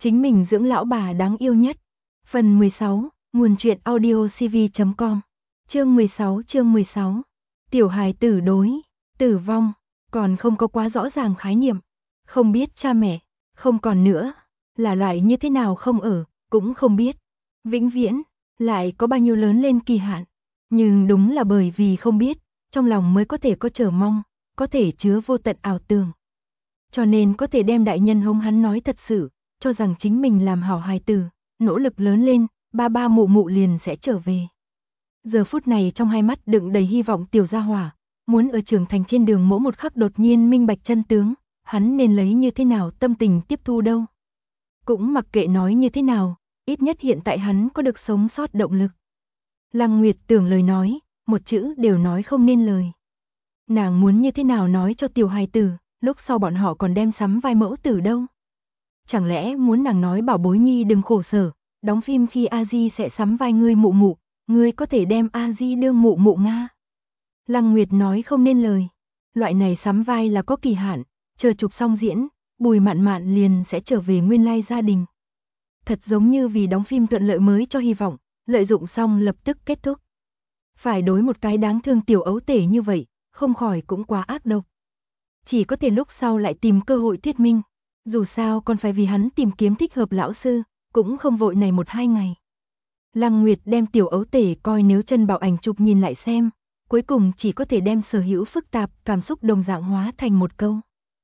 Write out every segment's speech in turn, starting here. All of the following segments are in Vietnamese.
chính mình dưỡng lão bà đáng yêu nhất. Phần 16, nguồn truyện audiocv.com. Chương 16. Tiểu hài tử đối, tử vong, còn không có quá rõ ràng khái niệm. Không biết cha mẹ, không còn nữa, là loại như thế nào không ở, cũng không biết. Vĩnh viễn, lại có bao nhiêu lớn lên kỳ hạn. Nhưng đúng là bởi vì không biết, trong lòng mới có thể có chờ mong, có thể chứa vô tận ảo tưởng. Cho nên có thể đem đại nhân hống hắn nói thật sự, cho rằng chính mình làm hảo hài tử, nỗ lực lớn lên, ba mụ mụ liền sẽ trở về. Giờ phút này trong hai mắt đựng đầy hy vọng tiểu gia hỏa, muốn ở trưởng thành trên đường mỗi một khắc đột nhiên minh bạch chân tướng, hắn nên lấy như thế nào tâm tình tiếp thu đâu. Cũng mặc kệ nói như thế nào, ít nhất hiện tại hắn có được sống sót động lực. Lăng Nguyệt tưởng lời nói, một chữ đều nói không nên lời. Nàng muốn như thế nào nói cho tiểu hài tử, lúc sau bọn họ còn đem sắm vai mẫu tử đâu. Chẳng lẽ muốn nàng nói bảo bối nhi đừng khổ sở, đóng phim khi A-di sẽ sắm vai ngươi mụ mụ, ngươi có thể đem A-di đương mụ mụ Nga. Lăng Nguyệt nói không nên lời, loại này sắm vai là có kỳ hạn, chờ chụp xong diễn, Bùi Mạn Mạn liền sẽ trở về nguyên lai gia đình. Thật giống như vì đóng phim thuận lợi mới cho hy vọng, lợi dụng xong lập tức kết thúc. Phải đối một cái đáng thương tiểu ấu tể như vậy, không khỏi cũng quá ác độc. Chỉ có thể lúc sau lại tìm cơ hội thuyết minh, dù sao còn phải vì hắn tìm kiếm thích hợp lão sư, cũng không vội này 1-2 ngày. Lăng Nguyệt đem tiểu ấu tể coi nếu chân bảo ảnh chụp nhìn lại xem, cuối cùng chỉ có thể đem sở hữu phức tạp cảm xúc đồng dạng hóa thành một câu.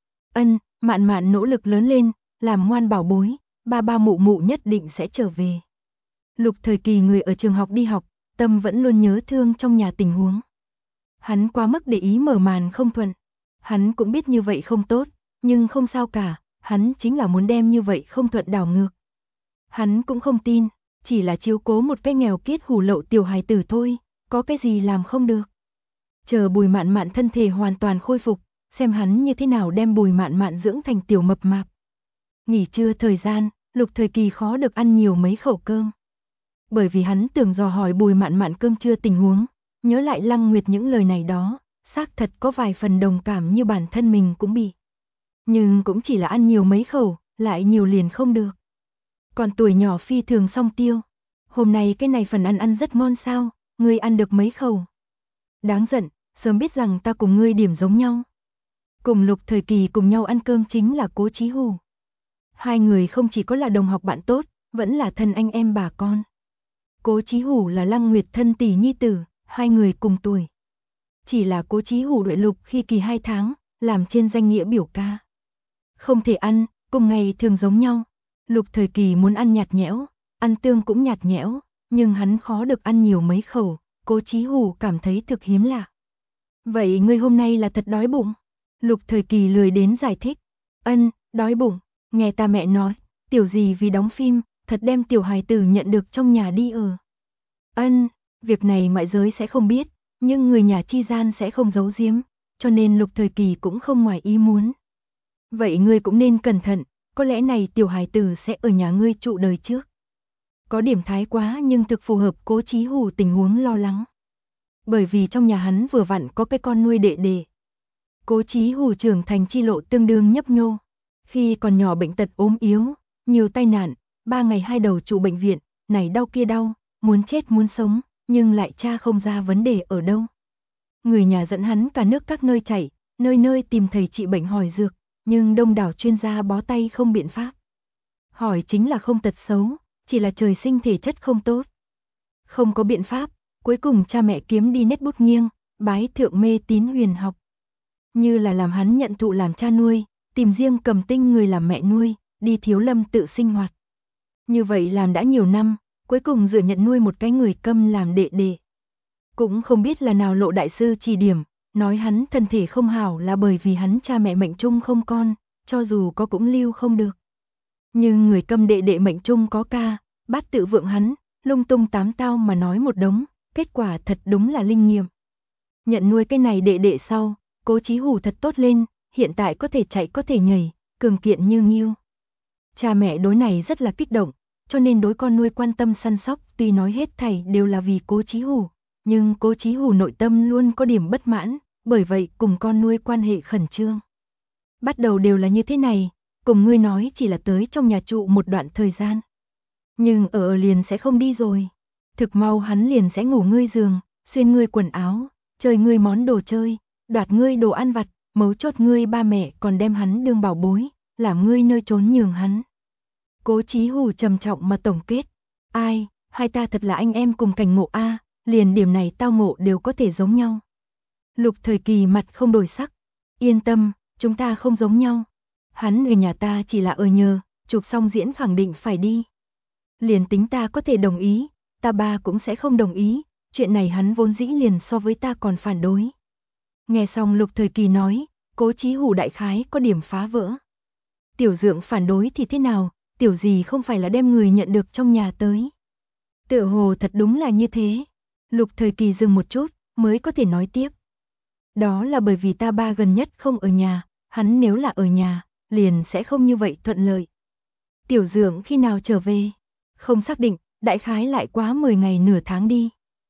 Mạn Mạn nỗ lực lớn lên, làm ngoan bảo bối, ba mụ mụ nhất định sẽ trở về. Lục Thời Kỳ người ở trường học đi học, tâm vẫn luôn nhớ thương trong nhà tình huống. Hắn quá mức để ý mở màn không thuận. Hắn cũng biết như vậy không tốt, nhưng không sao cả, hắn chính là muốn đem như vậy không thuận đảo ngược. Hắn cũng không tin, chỉ là chiếu cố một cái nghèo kiết hủ lậu tiểu hài tử thôi, có cái gì làm không được. Chờ Bùi Mạn Mạn thân thể hoàn toàn khôi phục, xem hắn như thế nào đem Bùi Mạn Mạn dưỡng thành tiểu mập mạp. Nghỉ trưa thời gian, Lục Thời Kỳ khó được ăn nhiều mấy khẩu cơm. Bởi vì hắn tưởng dò hỏi Bùi Mạn Mạn cơm trưa tình huống, nhớ lại Lăng Nguyệt những lời này đó, xác thật có vài phần đồng cảm như bản thân mình cũng bị. Nhưng cũng chỉ là ăn nhiều mấy khẩu, lại nhiều liền không được. Còn tuổi nhỏ phi thường song tiêu. Hôm nay cái này phần ăn rất ngon sao, ngươi ăn được mấy khẩu. Đáng giận, sớm biết rằng ta cùng ngươi điểm giống nhau. Cùng Lục Thời Kỳ cùng nhau ăn cơm chính là Cố Chí Hủ. Hai người không chỉ có là đồng học bạn tốt, vẫn là thân anh em bà con. Cố Chí Hủ là Lăng Nguyệt thân tỷ nhi tử, hai người cùng tuổi. Chỉ là Cố Chí Hủ đuổi Lục khi kỳ 2 tháng, làm trên danh nghĩa biểu ca. Không thể ăn, cùng ngày thường giống nhau. Lục Thời Kỳ muốn ăn nhạt nhẽo, ăn tương cũng nhạt nhẽo, nhưng hắn khó được ăn nhiều mấy khẩu, Cố Chí Hủ cảm thấy thực hiếm lạ. Vậy ngươi hôm nay là thật đói bụng? Lục Thời Kỳ lười đến giải thích. Đói bụng, nghe ta mẹ nói, tiểu gì vì đóng phim, thật đem tiểu hài tử nhận được trong nhà đi ở. Việc này ngoại giới sẽ không biết, nhưng người nhà chi gian sẽ không giấu giếm, cho nên Lục Thời Kỳ cũng không ngoài ý muốn. Vậy ngươi cũng nên cẩn thận, có lẽ này tiểu hài tử sẽ ở nhà ngươi trụ đời trước. Có điểm thái quá nhưng thực phù hợp Cố Chí Hủ tình huống lo lắng. Bởi vì trong nhà hắn vừa vặn có cái con nuôi đệ đệ. Cố Chí Hủ trưởng thành chi lộ tương đương nhấp nhô. Khi còn nhỏ bệnh tật ốm yếu, nhiều tai nạn, 3 ngày 2 đầu trụ bệnh viện, này đau kia đau, muốn chết muốn sống, nhưng lại tra không ra vấn đề ở đâu. Người nhà dẫn hắn cả nước các nơi chạy, nơi nơi tìm thầy trị bệnh hỏi dược, nhưng đông đảo chuyên gia bó tay không biện pháp. Hỏi chính là không tật xấu, chỉ là trời sinh thể chất không tốt. Không có biện pháp, cuối cùng cha mẹ kiếm đi nét bút nghiêng, bái thượng mê tín huyền học. Như là làm hắn nhận thụ làm cha nuôi, tìm riêng Cầm Tinh người làm mẹ nuôi, đi Thiếu Lâm tự sinh hoạt. Như vậy làm đã nhiều năm, cuối cùng dựa nhận nuôi một cái người câm làm đệ đệ. Cũng không biết là nào lộ đại sư chỉ điểm, nói hắn thân thể không hảo là bởi vì hắn cha mẹ mệnh chung không con, cho dù có cũng lưu không được. Nhưng người câm đệ đệ mệnh chung có ca, bát tự vượng hắn, lung tung tám tao mà nói một đống, kết quả thật đúng là linh nghiệm. Nhận nuôi cái này đệ đệ sau, Cố Chí Hủ thật tốt lên, hiện tại có thể chạy có thể nhảy, cường kiện như nghiêu. Cha mẹ đối này rất là kích động, cho nên đối con nuôi quan tâm săn sóc, tuy nói hết thảy đều là vì Cố Chí Hủ, nhưng Cố Chí Hủ nội tâm luôn có điểm bất mãn, bởi vậy cùng con nuôi quan hệ khẩn trương. Bắt đầu đều là như thế này, cùng ngươi nói chỉ là tới trong nhà trụ một đoạn thời gian. Nhưng ở liền sẽ không đi rồi. Thực mau hắn liền sẽ ngủ ngươi giường, xuyên ngươi quần áo, chơi ngươi món đồ chơi, đoạt ngươi đồ ăn vặt, mấu chốt ngươi ba mẹ còn đem hắn đương bảo bối, làm ngươi nơi trốn nhường hắn. Cố Chí Hủ trầm trọng mà tổng kết, ai, hai ta thật là anh em cùng cảnh ngộ a, liền điểm này tao ngộ đều có thể giống nhau. Lục Thời Kỳ mặt không đổi sắc, yên tâm, chúng ta không giống nhau. Hắn ở nhà ta chỉ là ở nhờ, chụp xong diễn khẳng định phải đi. Liền tính ta có thể đồng ý, ta ba cũng sẽ không đồng ý, chuyện này hắn vốn dĩ liền so với ta còn phản đối. Nghe xong Lục Thời Kỳ nói, Cố Chí Hủ đại khái có điểm phá vỡ. Tiểu Dượng phản đối thì thế nào, tiểu gì không phải là đem người nhận được trong nhà tới. Tựa hồ thật đúng là như thế. Lục Thời Kỳ dừng một chút, mới có thể nói tiếp. Đó là bởi vì ta ba gần nhất không ở nhà, hắn nếu là ở nhà, liền sẽ không như vậy thuận lợi. Tiểu Dượng khi nào trở về? Không xác định, đại khái lại quá 10 ngày nửa tháng đi.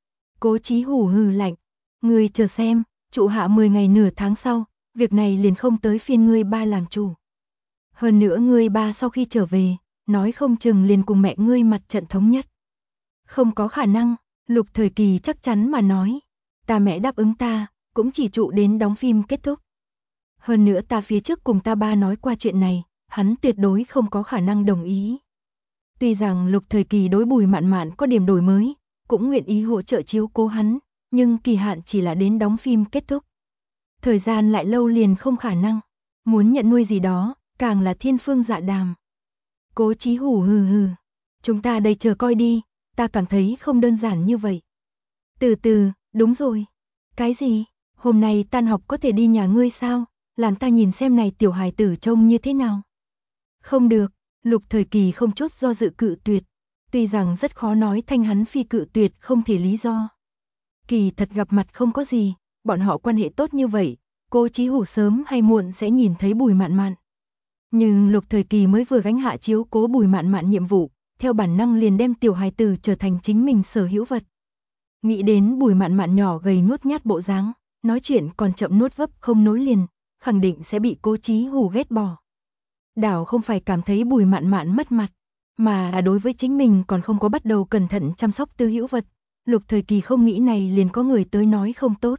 Cố Chí Hủ hừ lạnh, ngươi chờ xem, trụ hạ 10 ngày nửa tháng sau, việc này liền không tới phiên ngươi ba làm chủ. Hơn nữa ngươi ba sau khi trở về, nói không chừng liền cùng mẹ ngươi mặt trận thống nhất. Không có khả năng, Lục Thời Kỳ chắc chắn mà nói, ta mẹ đáp ứng ta, cũng chỉ trụ đến đóng phim kết thúc. Hơn nữa ta phía trước cùng ta ba nói qua chuyện này, hắn tuyệt đối không có khả năng đồng ý. Tuy rằng Lục Thời Kỳ đối Bùi Mạn Mạn có điểm đổi mới, cũng nguyện ý hỗ trợ chiếu cố hắn, nhưng kỳ hạn chỉ là đến đóng phim kết thúc. Thời gian lại lâu liền không khả năng, muốn nhận nuôi gì đó, càng là thiên phương dạ đàm. Cố Chí Hủ hừ hừ, chúng ta đây chờ coi đi, ta cảm thấy không đơn giản như vậy. Từ từ, đúng rồi. Cái gì? Hôm nay tan học có thể đi nhà ngươi sao? Làm ta nhìn xem này tiểu hài tử trông như thế nào. Không được, Lục Thời Kỳ không chút do dự cự tuyệt. Tuy rằng rất khó nói thanh hắn phi cự tuyệt không thể lý do. Kỳ thật gặp mặt không có gì, bọn họ quan hệ tốt như vậy, Cố Chí Hủ sớm hay muộn sẽ nhìn thấy Bùi Mạn Mạn. Nhưng Lục Thời Kỳ mới vừa gánh hạ chiếu cố Bùi Mạn Mạn nhiệm vụ, theo bản năng liền đem tiểu hài tử trở thành chính mình sở hữu vật. Nghĩ đến Bùi Mạn Mạn nhỏ gầy nhút nhát bộ dáng, nói chuyện còn chậm nuốt vấp không nối liền, khẳng định sẽ bị Cố Chí Hủ ghét bỏ. Đảo không phải cảm thấy Bùi Mạn Mạn mất mặt, mà là đối với chính mình còn không có bắt đầu cẩn thận chăm sóc tư hữu vật. Lục Thời Kỳ không nghĩ này liền có người tới nói không tốt.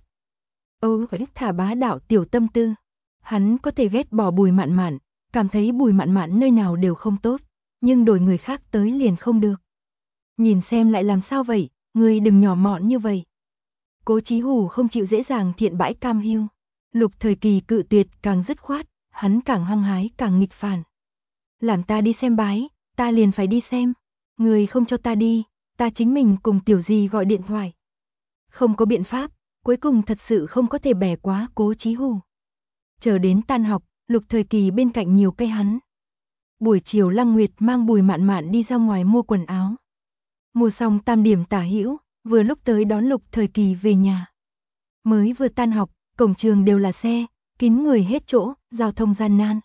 Phải thả bá đạo tiểu tâm tư. Hắn có thể ghét bỏ Bùi Mạn Mạn, cảm thấy Bùi Mạn Mạn nơi nào đều không tốt, nhưng đổi người khác tới liền không được. Nhìn xem lại làm sao vậy, ngươi đừng nhỏ mọn như vậy. Cố Chí Hủ không chịu dễ dàng thiện bãi cam hiu. Lục Thời Kỳ cự tuyệt càng dứt khoát, hắn càng hăng hái càng nghịch phản. Làm ta đi xem bái, ta liền phải đi xem. Người không cho ta đi, ta chính mình cùng tiểu gì gọi điện thoại. Không có biện pháp, cuối cùng thật sự không có thể bẻ quá Cố Chí Hủ. Chờ đến tan học, Lục Thời Kỳ bên cạnh nhiều cây hắn. Buổi chiều Lăng Nguyệt mang Bùi Mạn Mạn đi ra ngoài mua quần áo. Mua xong tam điểm tả hữu, vừa lúc tới đón Lục Thời Kỳ về nhà. Mới vừa tan học, cổng trường đều là xe, kín người hết chỗ, giao thông gian nan.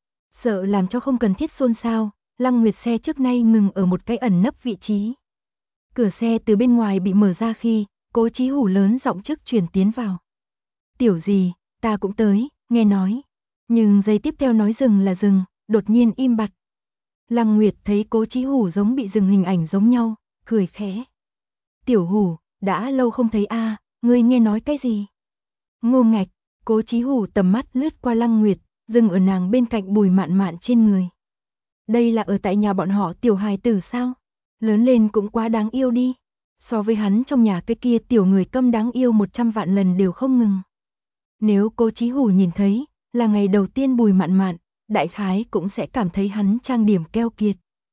Sợ làm cho không cần thiết xôn xao, Lăng Nguyệt xe trước nay ngừng ở một cái ẩn nấp vị trí. Cửa xe từ bên ngoài bị mở ra khi, Cố Chí Hủ lớn giọng trước truyền tiến vào. Tiểu gì, ta cũng tới, nghe nói. Nhưng giây tiếp theo nói dừng là dừng, đột nhiên im bặt. Lăng Nguyệt thấy Cố Chí Hủ giống bị dừng hình ảnh giống nhau, cười khẽ. Tiểu Hủ, đã lâu không thấy a, ngươi nghe nói cái gì? Ngô Ngạch, Cố Chí Hủ tầm mắt lướt qua Lăng Nguyệt, dừng ở nàng bên cạnh Bùi Mạn Mạn trên người. Đây là ở tại nhà bọn họ tiểu hài tử sao? Lớn lên cũng quá đáng yêu đi. So với hắn trong nhà cái kia tiểu người câm đáng yêu 100 vạn lần đều không ngừng. Nếu Cố Chí Hủ nhìn thấy, là ngày đầu tiên Bùi Mạn Mạn, đại khái cũng sẽ cảm thấy hắn trang điểm keo kiệt.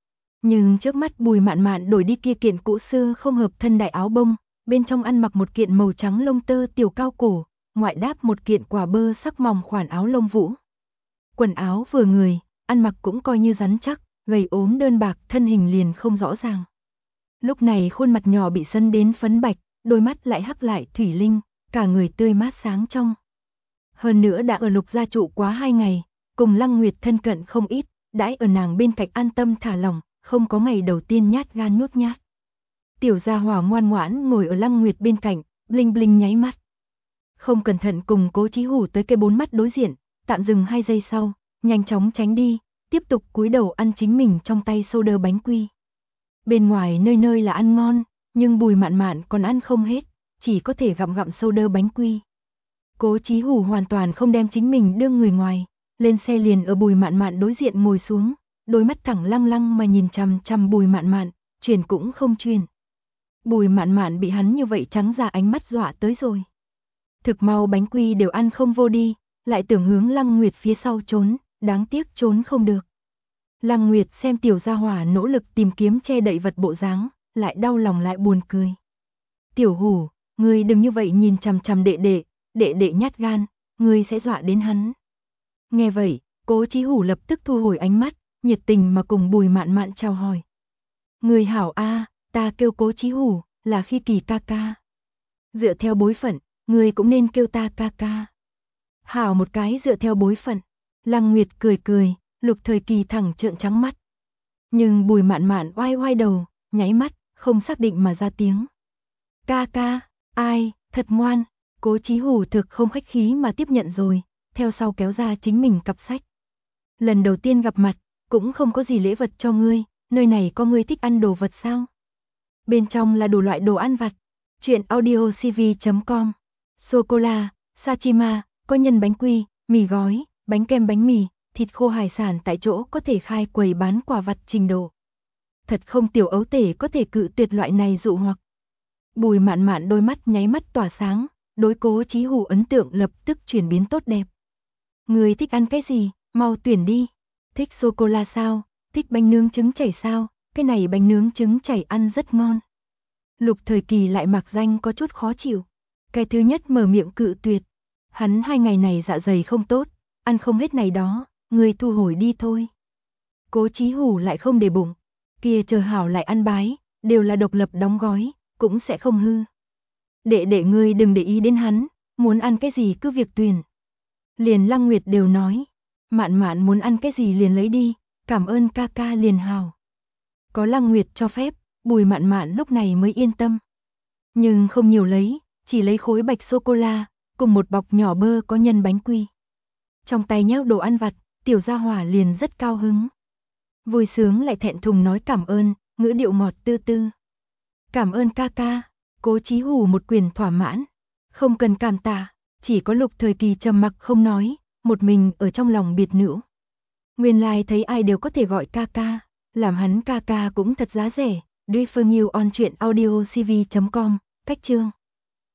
Nhưng trước mắt Bùi Mạn Mạn đổi đi kia kiện cũ xưa không hợp thân đại áo bông, bên trong ăn mặc một kiện màu trắng lông tơ tiểu cao cổ, ngoại đáp một kiện quả bơ sắc mỏng khoản áo lông vũ. Quần áo vừa người, ăn mặc cũng coi như rắn chắc, gầy ốm đơn bạc, thân hình liền không rõ ràng. Lúc này khuôn mặt nhỏ bị sân đến phấn bạch, đôi mắt lại hắc lại thủy linh, cả người tươi mát sáng trong. Hơn nữa đã ở Lục gia trụ quá 2 ngày, cùng Lăng Nguyệt thân cận không ít, đãi ở nàng bên cạnh an tâm thả lỏng, không có ngày đầu tiên nhát gan nhút nhát. Tiểu gia hỏa ngoan ngoãn ngồi ở Lăng Nguyệt bên cạnh, bling bling nháy mắt. Không cẩn thận cùng Cố Chí Hủ tới cái 4 mắt đối diện, tạm dừng 2 giây sau, nhanh chóng tránh đi, tiếp tục cúi đầu ăn chính mình trong tay soda bánh quy. Bên ngoài nơi nơi là ăn ngon, nhưng Bùi Mạn Mạn còn ăn không hết, chỉ có thể gặm gặm soda bánh quy. Cố Chí Hủ hoàn toàn không đem chính mình đưa người ngoài, lên xe liền ở Bùi Mạn Mạn đối diện ngồi xuống, đôi mắt thẳng lăng lăng mà nhìn chằm chằm Bùi Mạn Mạn, chuyển cũng không chuyển. Bùi Mạn Mạn bị hắn như vậy trắng ra ánh mắt dọa tới rồi. Thực mau bánh quy đều ăn không vô đi, lại tưởng hướng Lăng Nguyệt phía sau trốn, đáng tiếc trốn không được. Lăng Nguyệt xem tiểu gia hỏa nỗ lực tìm kiếm che đậy vật bộ dáng, lại đau lòng lại buồn cười. Tiểu Hủ, ngươi đừng như vậy nhìn chằm chằm đệ đệ nhát gan, ngươi sẽ dọa đến hắn. Nghe vậy, Cố Chí Hủ lập tức thu hồi ánh mắt, nhiệt tình mà cùng Bùi Mạn Mạn chào hỏi. Ngươi hảo a, ta kêu Cố Chí Hủ, là Khi Kỳ ca ca. Dựa theo bối phận, ngươi cũng nên kêu ta ca ca. Hảo một cái dựa theo bối phận. Lăng Nguyệt cười cười, Lục Thời Kỳ thẳng trợn trắng mắt. Nhưng Bùi Mạn Mạn oai oai đầu, nháy mắt, không xác định mà ra tiếng. Ca ca, ai, thật ngoan. Cố Chí Hủ thực không khách khí mà tiếp nhận rồi, theo sau kéo ra chính mình cặp sách. Lần đầu tiên gặp mặt, cũng không có gì lễ vật cho ngươi, nơi này có ngươi thích ăn đồ vật sao? Bên trong là đủ loại đồ ăn vặt. Chuyện audiocv.com. Sô-cô-la, sashima, có nhân bánh quy, mì gói, bánh kem bánh mì, thịt khô hải sản tại chỗ có thể khai quầy bán quà vặt trình độ. Thật không tiểu ấu tể có thể cự tuyệt loại này dụ hoặc. Bùi Mạn Mạn đôi mắt nháy mắt tỏa sáng, đối Cố Chí Hủ ấn tượng lập tức chuyển biến tốt đẹp. Người thích ăn cái gì, mau tuyển đi. Thích sô-cô-la sao, thích bánh nướng trứng chảy sao, cái này bánh nướng trứng chảy ăn rất ngon. Lục Thời Kỳ lại mặc danh có chút khó chịu. Cái thứ nhất mở miệng cự tuyệt. Hắn 2 ngày này dạ dày không tốt, ăn không hết này đó, người thu hồi đi thôi. Cố Chí Hủ lại không để bụng. Kia chờ hảo lại ăn bái, đều là độc lập đóng gói, cũng sẽ không hư. Đệ ngươi đừng để ý đến hắn, muốn ăn cái gì cứ việc tuyển. Liền Lăng Nguyệt đều nói, Mạn Mạn muốn ăn cái gì liền lấy đi, cảm ơn ca ca liền hào. Có Lăng Nguyệt cho phép, Bùi Mạn Mạn lúc này mới yên tâm. Nhưng không nhiều lấy, chỉ lấy khối bạch sô-cô-la, cùng một bọc nhỏ bơ có nhân bánh quy. Trong tay nhấc đồ ăn vặt, tiểu gia hỏa liền rất cao hứng. Vui sướng lại thẹn thùng nói cảm ơn, ngữ điệu ngọt tư tư. Cảm ơn ca ca. Cố Chí Hủ một quyền thỏa mãn. Không cần cảm tạ, chỉ có Lục Thời Kỳ trầm mặc không nói, một mình ở trong lòng biệt nữ. Nguyên lai thấy ai đều có thể gọi ca ca, làm hắn ca ca cũng thật giá rẻ. Do Phương Nhiêu on truyện audiocv.com, cách chương.